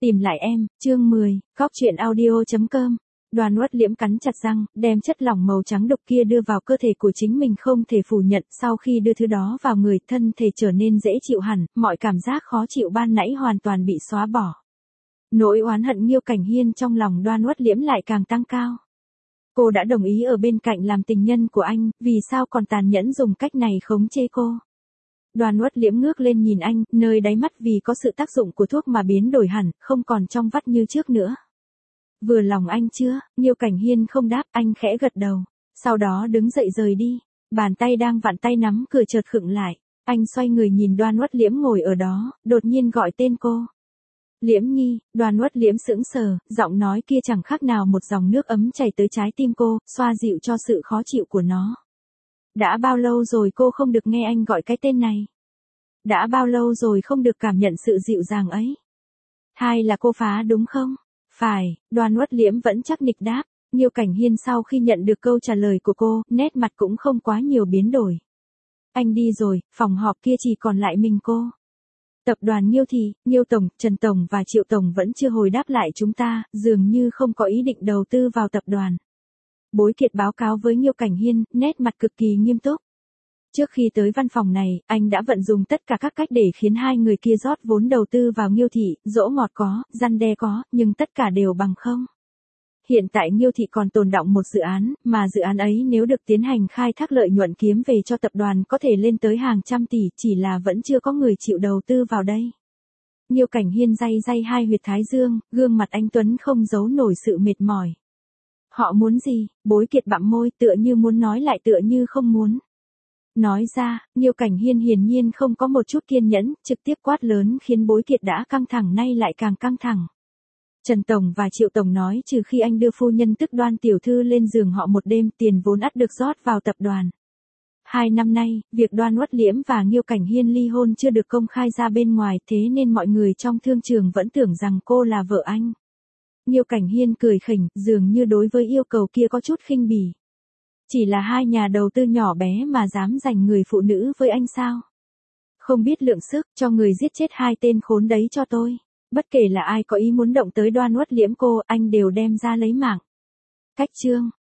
Tìm lại em, chương 10, Cóc truyện audio.com. Đoàn Uất Liễm cắn chặt răng, đem chất lỏng màu trắng đục kia đưa vào cơ thể của chính mình, không thể phủ nhận, sau khi đưa thứ đó vào người, thân thể trở nên dễ chịu hẳn, mọi cảm giác khó chịu ban nãy hoàn toàn bị xóa bỏ. Nỗi oán hận Nghiêu Cảnh Hiên trong lòng Đoàn Uất Liễm lại càng tăng cao. Cô đã đồng ý ở bên cạnh làm tình nhân của anh, vì sao còn tàn nhẫn dùng cách này khống chế cô? Đoàn Uất Liễm ngước lên nhìn anh, nơi đáy mắt vì có sự tác dụng của thuốc mà biến đổi hẳn, không còn trong vắt như trước nữa. Vừa lòng anh chưa? Nghiêu Cảnh Hiên không đáp, anh khẽ gật đầu. Sau đó đứng dậy rời đi. Bàn tay đang vặn tay nắm cửa chợt khựng lại. Anh xoay người nhìn Đoàn Uất Liễm ngồi ở đó, đột nhiên gọi tên cô. Liễm Nhi. Đoàn Uất Liễm sững sờ, giọng nói kia chẳng khác nào một dòng nước ấm chảy tới trái tim cô, xoa dịu cho sự khó chịu của nó. Đã bao lâu rồi cô không được nghe anh gọi cái tên này? Đã bao lâu rồi không được cảm nhận sự dịu dàng ấy? Hay là cô phá đúng không? Phải, Đoàn Uất Liễm vẫn chắc nịch đáp. Nghiêu Cảnh Hiên sau khi nhận được câu trả lời của cô, nét mặt cũng không quá nhiều biến đổi. Anh đi rồi, phòng họp kia chỉ còn lại mình cô. Tập đoàn Nghiêu thì, Nghiêu Tổng, Trần Tổng và Triệu Tổng vẫn chưa hồi đáp lại chúng ta, dường như không có ý định đầu tư vào tập đoàn. Bối Kiệt báo cáo với Nghiêu Cảnh Hiên, nét mặt cực kỳ nghiêm túc. Trước khi tới văn phòng này, anh đã vận dụng tất cả các cách để khiến hai người kia rót vốn đầu tư vào Nghiêu thị, dỗ ngọt có, răn đe có, nhưng tất cả đều bằng không. Hiện tại Nghiêu thị còn tồn đọng một dự án, mà dự án ấy nếu được tiến hành khai thác lợi nhuận kiếm về cho tập đoàn có thể lên tới hàng trăm tỷ, chỉ là vẫn chưa có người chịu đầu tư vào đây. Nghiêu Cảnh Hiên day day hai huyệt thái dương, gương mặt anh tuấn không giấu nổi sự mệt mỏi. Họ muốn gì? Bối Kiệt bặm môi, tựa như muốn nói lại tựa như không muốn. Nói ra, Nghiêu Cảnh Hiên hiển nhiên không có một chút kiên nhẫn, trực tiếp quát lớn khiến Bối Kiệt đã căng thẳng nay lại càng căng thẳng. Trần Tổng và Triệu Tổng nói trừ khi anh đưa phu nhân tức Đoan tiểu thư lên giường họ một đêm, tiền vốn ắt được rót vào tập đoàn. 2 năm nay, việc Đoàn Uất Liễm và Nghiêu Cảnh Hiên ly hôn chưa được công khai ra bên ngoài, thế nên mọi người trong thương trường vẫn tưởng rằng cô là vợ anh. Nghiêu Cảnh Hiên cười khỉnh, dường như đối với yêu cầu kia có chút khinh bỉ. Chỉ là hai nhà đầu tư nhỏ bé mà dám giành người phụ nữ với anh sao? Không biết lượng sức, cho người giết chết hai tên khốn đấy cho tôi. Bất kể là ai có ý muốn động tới Đoàn Uất Liễm cô, anh đều đem ra lấy mạng. Cách chương.